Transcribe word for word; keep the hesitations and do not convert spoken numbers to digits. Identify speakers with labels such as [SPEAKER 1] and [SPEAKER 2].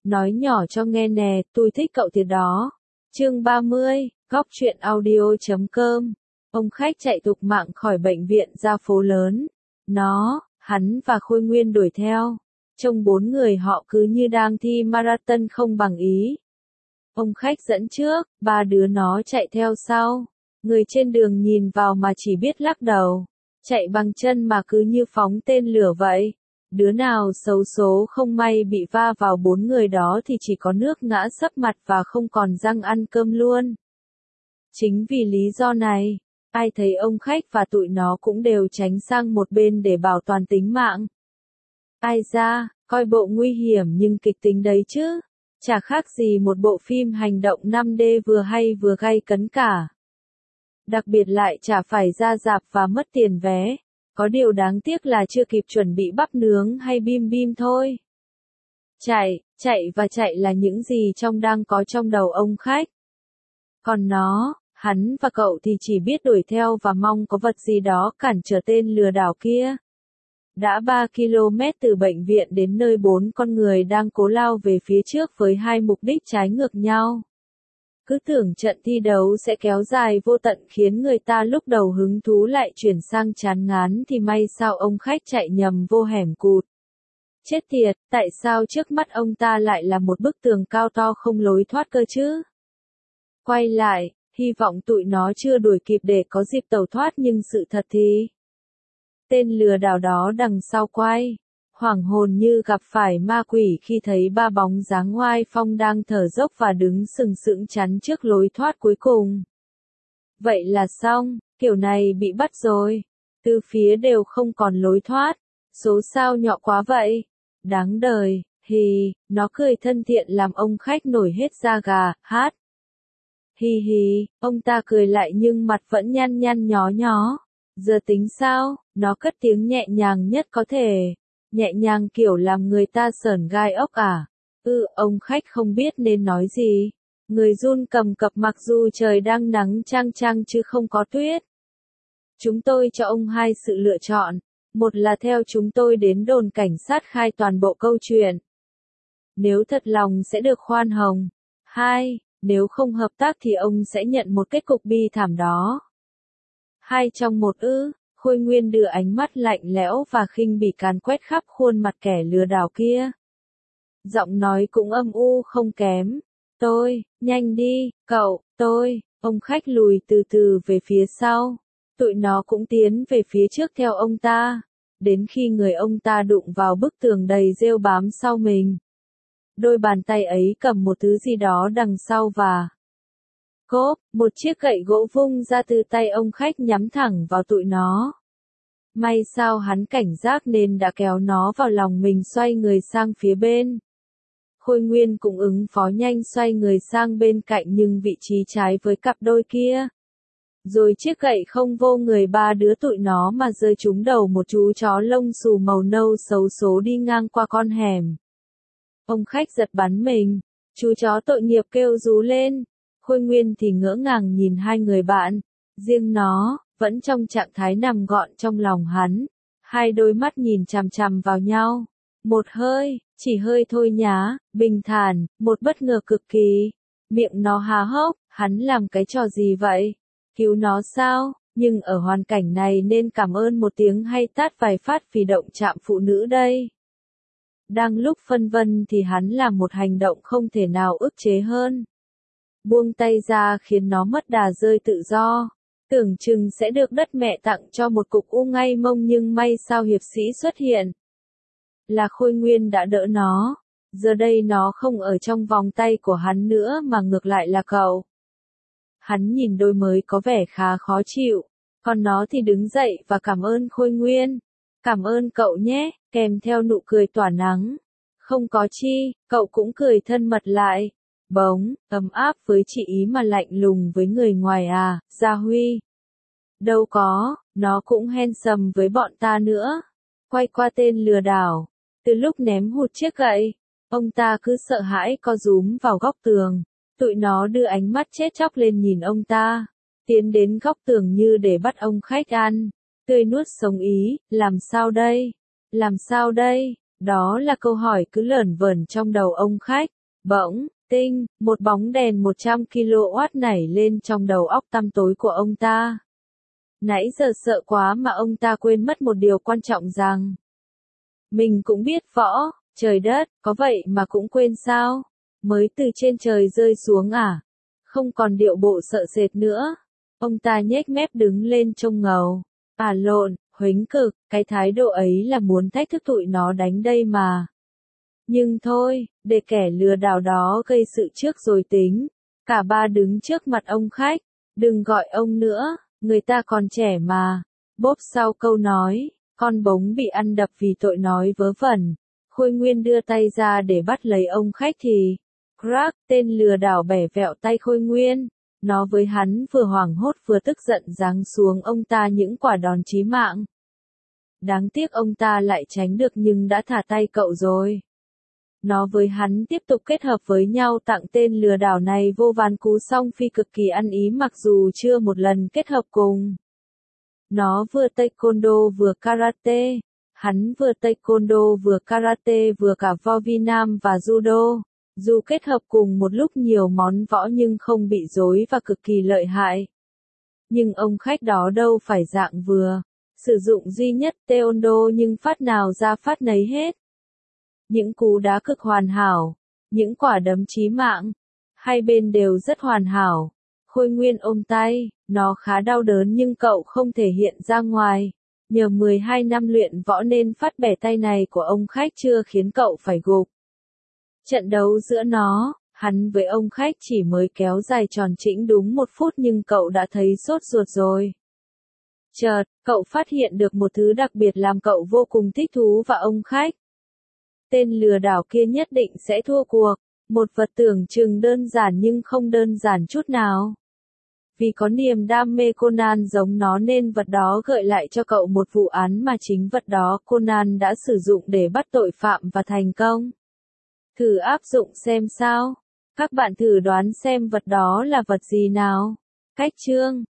[SPEAKER 1] Nói nhỏ cho nghe nè, tôi thích cậu thiệt đó. Chương ba mươi, góc truyện audio chấm com. Ông khách chạy thục mạng khỏi bệnh viện ra phố lớn. Nó, hắn và Khôi Nguyên đuổi theo. Trông bốn người họ cứ như đang thi marathon không bằng ý. Ông khách dẫn trước, ba đứa nó chạy theo sau. Người trên đường nhìn vào mà chỉ biết lắc đầu. Chạy bằng chân mà cứ như phóng tên lửa vậy. Đứa nào xấu số không may bị va vào bốn người đó thì chỉ có nước ngã sấp mặt và không còn răng ăn cơm luôn. Chính vì lý do này, ai thấy ông khách và tụi nó cũng đều tránh sang một bên để bảo toàn tính mạng. Ai ra, coi bộ nguy hiểm nhưng kịch tính đấy chứ. Chả khác gì một bộ phim hành động năm D vừa hay vừa gay cấn cả. Đặc biệt lại chả phải ra rạp và mất tiền vé. Có điều đáng tiếc là chưa kịp chuẩn bị bắp nướng hay bim bim thôi. Chạy, chạy và chạy là những gì trong đang có trong đầu ông khách. Còn nó, hắn và cậu thì chỉ biết đuổi theo và mong có vật gì đó cản trở tên lừa đảo kia. Đã ba ki lô mét từ bệnh viện đến nơi bốn con người đang cố lao về phía trước với hai mục đích trái ngược nhau. Cứ tưởng trận thi đấu sẽ kéo dài vô tận khiến người ta lúc đầu hứng thú lại chuyển sang chán ngán thì may sao ông khách chạy nhầm vô hẻm cụt. Chết tiệt, tại sao trước mắt ông ta lại là một bức tường cao to không lối thoát cơ chứ? Quay lại, hy vọng tụi nó chưa đuổi kịp để có dịp tẩu thoát nhưng sự thật thì... Tên lừa đảo đó đằng sau quay. Hoảng hồn như gặp phải ma quỷ khi thấy ba bóng dáng oai phong đang thở dốc và đứng sừng sững chắn trước lối thoát cuối cùng. Vậy là xong, kiểu này bị bắt rồi. Từ phía đều không còn lối thoát. Số sao nhỏ quá vậy. Đáng đời, hì, nó cười thân thiện làm ông khách nổi hết da gà, hát. Hì hì, ông ta cười lại nhưng mặt vẫn nhăn nhăn nhó nhó. Giờ tính sao, nó cất tiếng nhẹ nhàng nhất có thể. Nhẹ nhàng kiểu làm người ta sởn gai ốc à? Ừ, ông khách không biết nên nói gì. Người run cầm cập mặc dù trời đang nắng chang chang chứ không có tuyết. Chúng tôi cho ông hai sự lựa chọn. Một là theo chúng tôi đến đồn cảnh sát khai toàn bộ câu chuyện. Nếu thật lòng sẽ được khoan hồng. Hai, nếu không hợp tác thì ông sẽ nhận một kết cục bi thảm đó. Hai trong một ư. Khôi Nguyên đưa ánh mắt lạnh lẽo và khinh bỉ càn quét khắp khuôn mặt kẻ lừa đảo kia. Giọng nói cũng âm u không kém. Tôi, nhanh đi, cậu, tôi, ông khách lùi từ từ về phía sau. Tụi nó cũng tiến về phía trước theo ông ta. Đến khi người ông ta đụng vào bức tường đầy rêu bám sau mình. Đôi bàn tay ấy cầm một thứ gì đó đằng sau và... Cốp, một chiếc gậy gỗ vung ra từ tay ông khách nhắm thẳng vào tụi nó. May sao hắn cảnh giác nên đã kéo nó vào lòng mình xoay người sang phía bên. Khôi Nguyên cũng ứng phó nhanh xoay người sang bên cạnh nhưng vị trí trái với cặp đôi kia. Rồi chiếc gậy không vô người ba đứa tụi nó mà rơi trúng đầu một chú chó lông xù màu nâu xấu số đi ngang qua con hẻm. Ông khách giật bắn mình, chú chó tội nghiệp kêu rú lên. Khôi Nguyên thì ngỡ ngàng nhìn hai người bạn, riêng nó, vẫn trong trạng thái nằm gọn trong lòng hắn. Hai đôi mắt nhìn chằm chằm vào nhau. Một hơi, chỉ hơi thôi nhá, bình thản, một bất ngờ cực kỳ. Miệng nó há hốc, hắn làm cái trò gì vậy? Cứu nó sao? Nhưng ở hoàn cảnh này nên cảm ơn một tiếng hay tát vài phát vì động chạm phụ nữ đây. Đang lúc phân vân thì hắn làm một hành động không thể nào ức chế hơn. Buông tay ra khiến nó mất đà rơi tự do. Tưởng chừng sẽ được đất mẹ tặng cho một cục u ngay mông nhưng may sao hiệp sĩ xuất hiện. Là Khôi Nguyên đã đỡ nó. Giờ đây nó không ở trong vòng tay của hắn nữa mà ngược lại là cậu. Hắn nhìn đôi mới có vẻ khá khó chịu. Còn nó thì đứng dậy và cảm ơn Khôi Nguyên. Cảm ơn cậu nhé, kèm theo nụ cười tỏa nắng. Không có chi, cậu cũng cười thân mật lại. Bỗng, ấm áp với chị ý mà lạnh lùng với người ngoài à, Gia Huy. Đâu có, nó cũng handsome với bọn ta nữa. Quay qua tên lừa đảo. Từ lúc ném hụt chiếc gậy, ông ta cứ sợ hãi co rúm vào góc tường. Tụi nó đưa ánh mắt chết chóc lên nhìn ông ta. Tiến đến góc tường như để bắt ông khách ăn. Tươi nuốt sống ý, làm sao đây? Làm sao đây? Đó là câu hỏi cứ lởn vởn trong đầu ông khách. Bỗng, tinh, một bóng đèn một trăm ki lô oát nảy lên trong đầu óc tăm tối của ông ta. Nãy giờ sợ quá mà ông ta quên mất một điều quan trọng rằng mình cũng biết võ, trời đất, có vậy mà cũng quên sao? Mới từ trên trời rơi xuống à? Không còn điệu bộ sợ sệt nữa. Ông ta nhếch mép đứng lên trông ngầu. À lộn, huếch cực, cái thái độ ấy là muốn thách thức tụi nó đánh đây mà. Nhưng thôi, để kẻ lừa đảo đó gây sự trước rồi tính. Cả ba đứng trước mặt ông khách. Đừng gọi ông nữa, người ta còn trẻ mà. Bốp sau câu nói, con bống bị ăn đập vì tội nói vớ vẩn. Khôi Nguyên đưa tay ra để bắt lấy ông khách thì, crack, tên lừa đảo bẻ vẹo tay Khôi Nguyên. Nó với hắn vừa hoảng hốt vừa tức giận giáng xuống ông ta những quả đòn chí mạng. Đáng tiếc ông ta lại tránh được nhưng đã thả tay cậu rồi. Nó với hắn tiếp tục kết hợp với nhau tặng tên lừa đảo này vô vàn cú song phi cực kỳ ăn ý mặc dù chưa một lần kết hợp cùng. Nó vừa taekwondo vừa karate. Hắn vừa taekwondo vừa karate vừa cả võ vi nam và judo. Dù kết hợp cùng một lúc nhiều món võ nhưng không bị rối và cực kỳ lợi hại. Nhưng ông khách đó đâu phải dạng vừa. Sử dụng duy nhất taekwondo nhưng phát nào ra phát nấy hết. Những cú đá cực hoàn hảo. Những quả đấm chí mạng. Hai bên đều rất hoàn hảo. Khôi Nguyên ôm tay. Nó khá đau đớn nhưng cậu không thể hiện ra ngoài. Nhờ mười hai năm luyện võ nên phát bẻ tay này của ông khách chưa khiến cậu phải gục. Trận đấu giữa nó, hắn với ông khách chỉ mới kéo dài tròn chỉnh đúng một phút nhưng cậu đã thấy sốt ruột rồi. Chợt, cậu phát hiện được một thứ đặc biệt làm cậu vô cùng thích thú và ông khách. Tên lừa đảo kia nhất định sẽ thua cuộc. Một vật tưởng chừng đơn giản nhưng không đơn giản chút nào. Vì có niềm đam mê Conan giống nó nên vật đó gợi lại cho cậu một vụ án mà chính vật đó Conan đã sử dụng để bắt tội phạm và thành công. Thử áp dụng xem sao. Các bạn thử đoán xem vật đó là vật gì nào. Cách chương